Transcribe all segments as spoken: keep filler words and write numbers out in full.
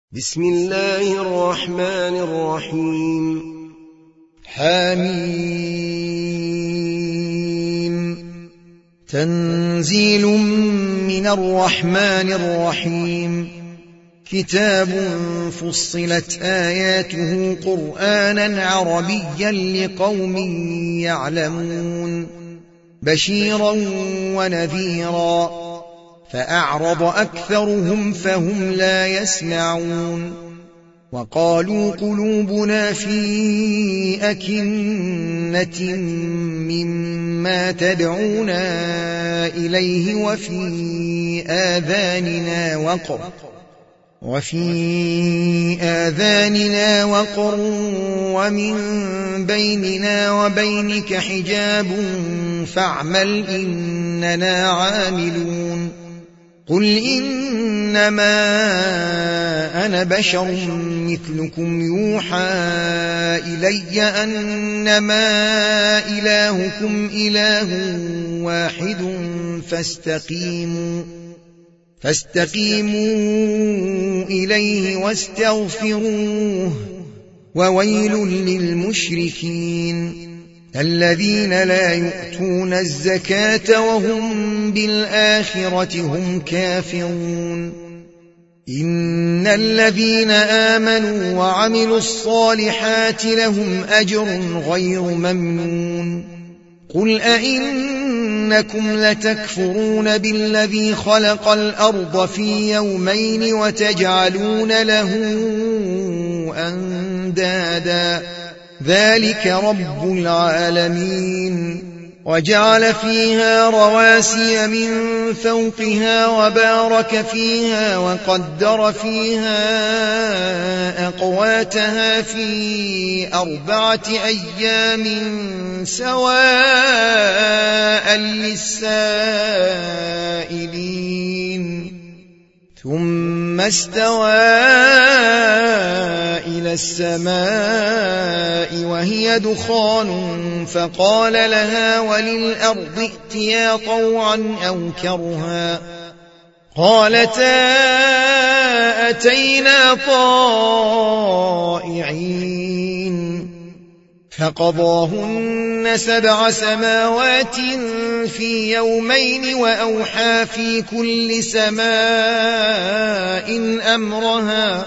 بسم الله الرحمن الرحيم. حميم. تنزيل من الرحمن الرحيم. كتاب فصلت آياته قرآنا عربيا لقوم يعلمون، بشيرا ونذيرا، فأعرض أكثرهم فهم لا يسمعون. وقالوا قلوبنا في أكنة مما تدعونا إليه وفي آذاننا وقر وفي آذاننا وقر ومن بيننا وبينك حجاب فاعمل إننا عاملون. قل إنما أنا بشر مثلكم يوحى إلي أنما إلهكم إله واحد فاستقيموا فاستقيموا إليه واستغفروه، وويل للمشركين الذين لا يؤتون الزكاة وهم بالآخرة هم كافرون. إن الذين آمنوا وعملوا الصالحات لهم أجر غير ممنون. قل أئنكم لتكفرون بالذي خلق الأرض في يومين وتجعلون له أندادا ذلك رب العالمين. وجعل فيها رواسي من فوقها وبارك فيها وقدر فيها أقواتها في أربعة أيام سواء للسائلين، ثم استوى إلى السماء وهي دخان فقال لها وللأرض ائتيا طوعا أو كرها قالتا أتينا طائعين. فقضاهن سبع سماوات في يومين وأوحى في كل سماء أمرها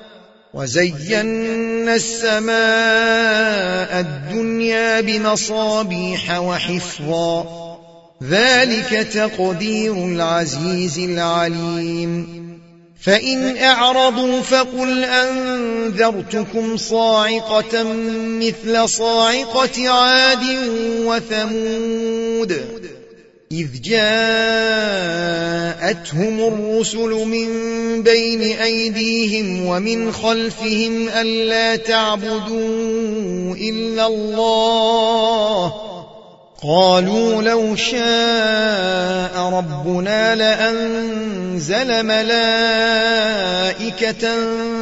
وزينا السماء الدنيا بمصابيح وحفظا ذلك تقدير العزيز العليم. فإن أعرضوا فقل أنذرتكم صاعقة مثل صاعقة عاد وثمود إذ جاءتهم الرسل من بين أيديهم ومن خلفهم ألا تعبدوا إلا الله قالوا لو شاء ربنا لأنزل ملائكة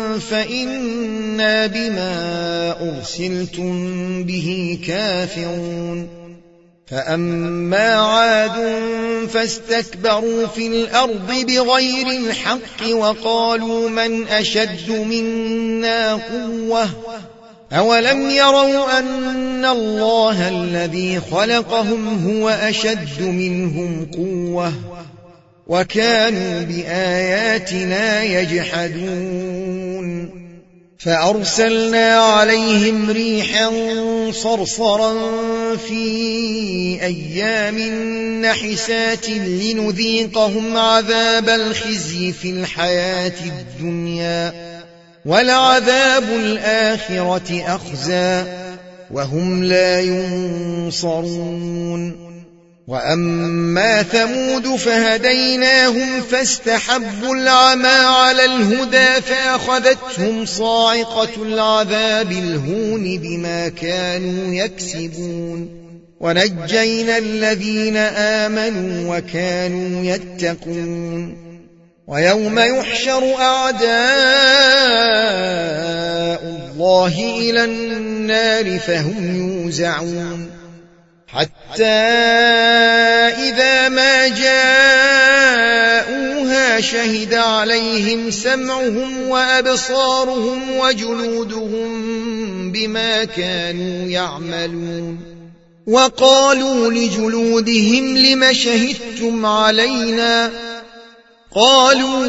فإنا بما أرسلتم به كافرون. فأما عاد فاستكبروا في الأرض بغير الحق وقالوا من أشد منا قوة أولم يروا أن الله الذي خلقهم هو أشد منهم قوة وكانوا بآياتنا يجحدون. فأرسلنا عليهم ريحا صرصرا في أيام نحسات لنذيقهم عذاب الخزي في الحياة الدنيا ولعذاب الآخرة أخزى وهم لا ينصرون. وأما ثمود فهديناهم فاستحبوا العمى على الهدى فأخذتهم صاعقة العذاب الهون بما كانوا يكسبون. ونجينا الذين آمنوا وكانوا يتقون. ويوم يحشر أعداء الله إلى النار فهم يوزعون حتى إذا ما جاءوها فيها شهد عليهم سمعهم وأبصارهم وجلودهم بما كانوا يعملون. وقالوا لجلودهم لم شهدتم علينا؟ قالوا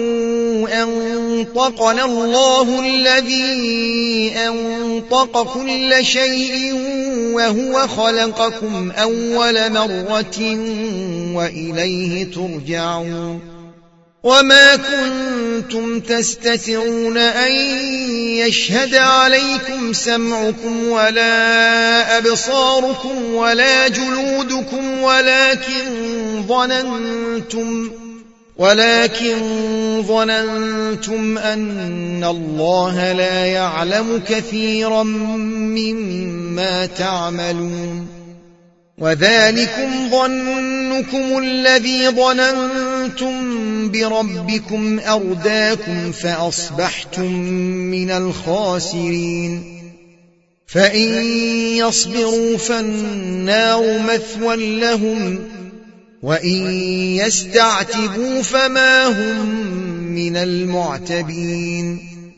أنطقنا الله الذي أنطق كل شيء وهو خلقكم أول مرة وإليه ترجعون. وما كنتم تستترون أن يشهد عليكم سمعكم ولا أبصاركم ولا جلودكم ولكن ظننتم ولكن ظننتم أن الله لا يعلم كثيرا مما تعملون. وذلكم ظنكم الذي ظننتم بربكم أرداكم فأصبحتم من الخاسرين. فإن يصبروا فالنار مثوى لهم وإن يستعتبوا فما هم من المعتبين.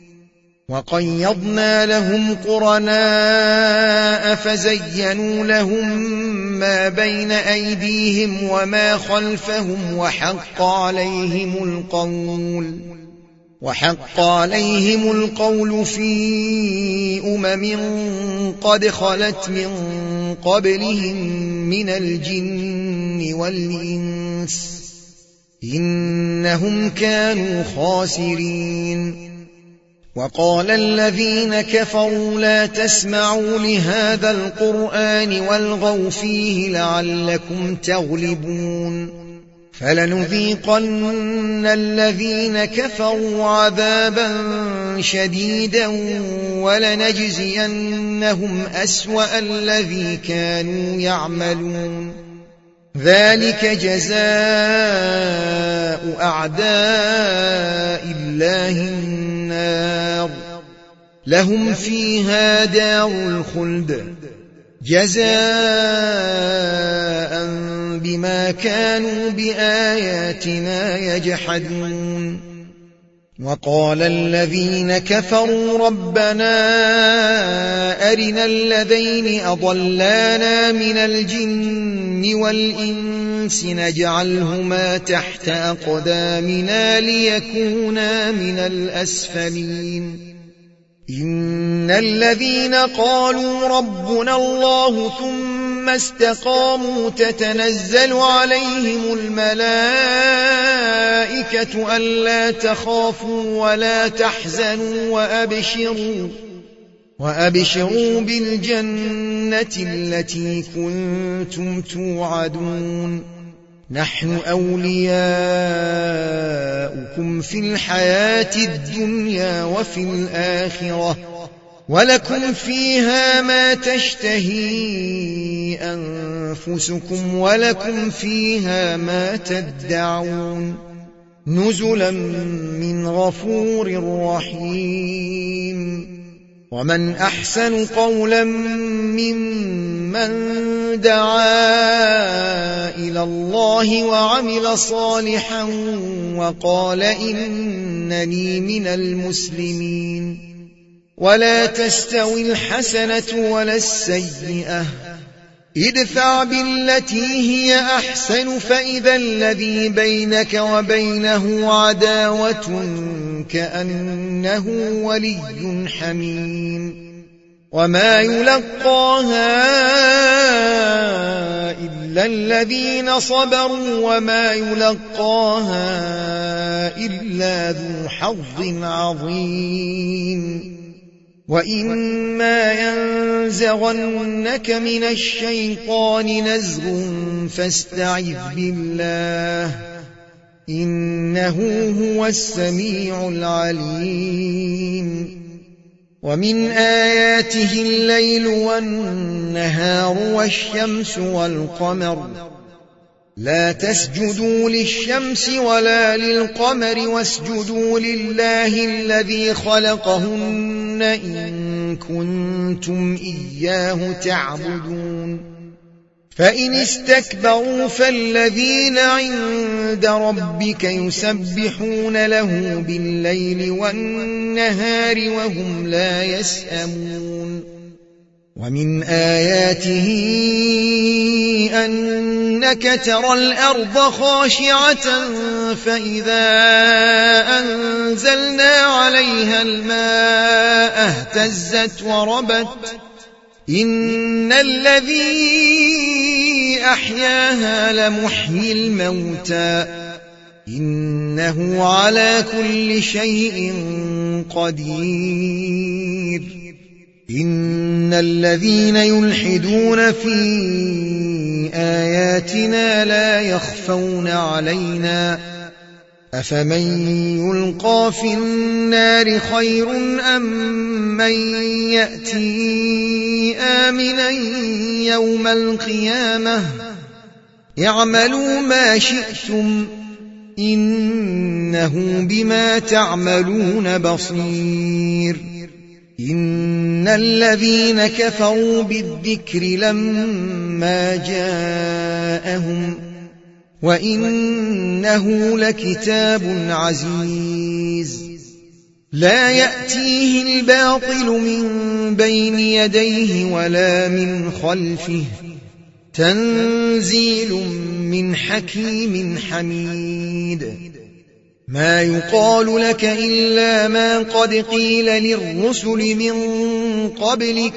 وقيضنا لهم قرناء فزينوا لهم ما بين أيديهم وما خلفهم وحق عليهم القول وحق عليهم القول في أمم قد خلت من قبلهم من الجن والإنس إنهم كانوا خاسرين. وقال الذين كفروا لا تسمعوا لهذا القرآن والغوا فيه لعلكم تغلبون. فلنذيقن الذين كفروا عذابا شديدا ولنجزينهم أسوأ الذي كانوا يعملون. ذلك جزاء أعداء الله النار لهم فيها دار الخلد جزاء بما كانوا بآياتنا يجحدون. وقال الذين كفروا ربنا أرنا الذين أضلانا من الجن والإنس نجعلهما تحت أقدامنا ليكونا من الأسفلين. إن الذين قالوا ربنا الله ثم استقاموا تتنزل عليهم الملائكة ألا تخافوا ولا تحزنوا وأبشروا وأبشروا بالجنة التي كنتم توعدون. نحن أولياؤكم في الحياة الدنيا وفي الآخرة ولكم فيها ما تشتهي أنفسكم ولكم فيها ما تدعون نزلا من غفور رحيم. ومن أحسن قولا ممن دعا إلى الله وعمل صالحا وقال إنني من المسلمين. ولا تستوي الحسنة ولا السيئة ادفع بالتي هي أحسن فإذا الذي بينك وبينه عداوة كأنه ولي حميم. وما يلقاها إلا الذين صبروا وما يلقاها إلا ذو حظ عظيم. وإما ينزغنك من الشيطان نزغ فاستعذ بالله إنه هو السميع العليم. ومن آياته الليل والنهار والشمس والقمر لا تسجدوا للشمس ولا للقمر واسجدوا لله الذي خلقهن إن كنتم إياه تعبدون. فإن استكبروا فالذين عند ربك يسبحون له بالليل والنهار وهم لا يسأمون ومن آياته أنك ترى الأرض خاشعة فإذا أنزلنا عليها الماء اهتزت وربت إن الذي أحياها لمحيي الموتى إنه على كل شيء قدير إن الذين يلحدون في آياتنا لا يخفون علينا أفمن يلقى في النار خير أم من يأتي آمنا يوم القيامة اعملوا ما شئتم إنه بما تعملون بصير إن الذين كفروا بالذكر لما جاءهم وإنه لكتاب عزيز لا يأتيه الباطل من بين يديه ولا من خلفه تنزيل من حكيم حميد ما يقال لك إلا ما قد قيل للرسل من قبلك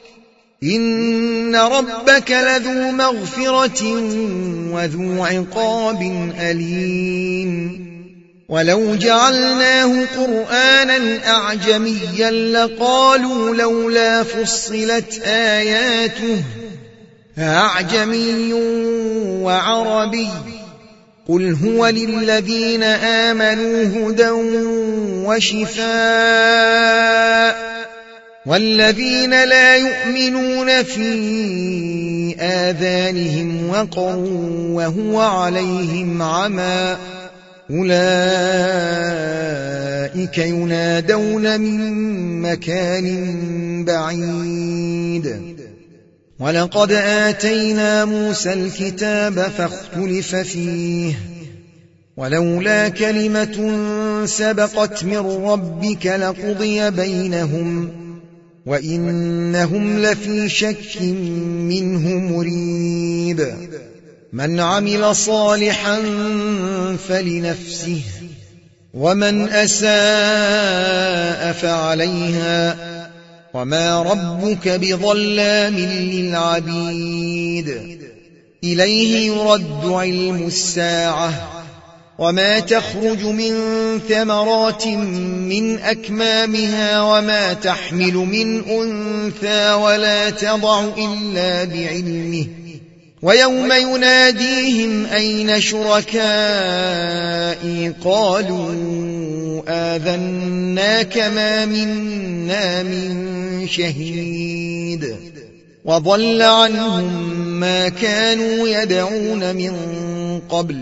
إن ربك لذو مغفرة وذو عقاب أليم ولو جعلناه قرآنا أعجميا لقالوا لولا فصلت آياته أعجمي وعربي قل هو للذين آمنوا هدى وشفاء والذين لا يؤمنون في آذانهم وقر وهو عليهم عمى أولئك ينادون من مكان بعيد ولقد آتينا موسى الكتاب فاختلف فيه ولولا كلمة سبقت من ربك لقضي بينهم وإنهم لفي شك منه مريب من عمل صالحا فلنفسه ومن أساء فعليها وما ربك بظلام للعبيد إليه يرد علم الساعة وما تخرج من ثمرات من أكمامها وما تحمل من أنثى ولا تضع إلا بعلمه ويوم يناديهم أين شركائي قالوا آذناك ما منا من شهيد وضل عنهم ما كانوا يدعون من قبل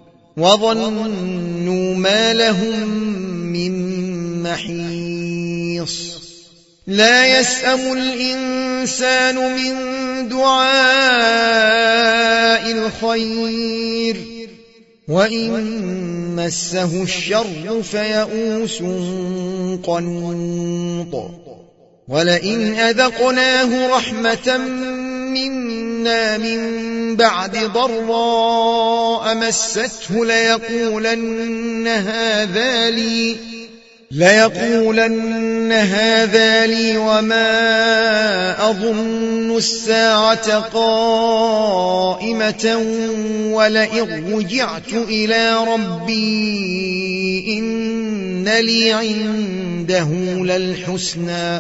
وظنوا ما لهم من محيص لا يسأم الإنسان من دعاء الخير وإن مسه الشر فيئوس قنوط ولئن أذقناه رحمة منا من بعد ضراء مسته ليقولن هذا لي ليقولن هذا لي وما أظن الساعة قائمة ولئن رجعت إلى ربي إن لي عنده للحسنى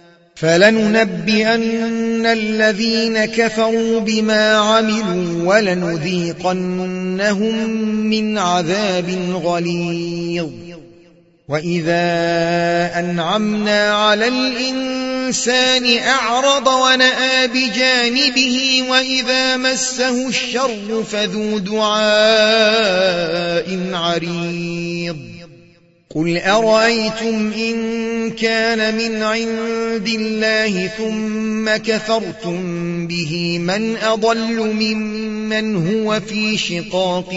فلننبئن الذين كفروا بما عملوا ولنذيقنهم من عذاب غليظ وإذا أنعمنا على الإنسان أعرض ونأى بجانبه وإذا مسه الشر فذو دعاء عريض قل أرأيتم إن كان من عند الله ثم كفرتم به من أضل ممن هو في شقاق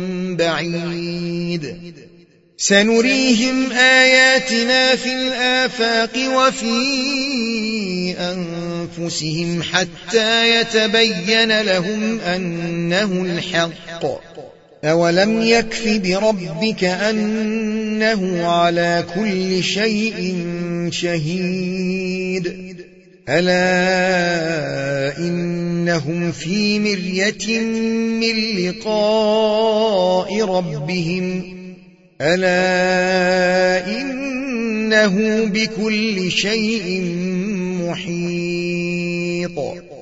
بعيد سنريهم آياتنا في الآفاق وفي أنفسهم حتى يتبين لهم أنه الحق أولم يكف بربك أنه على كل شيء شهيد ألا إنهم في مرية من لقاء ربهم ألا إنه بكل شيء محيط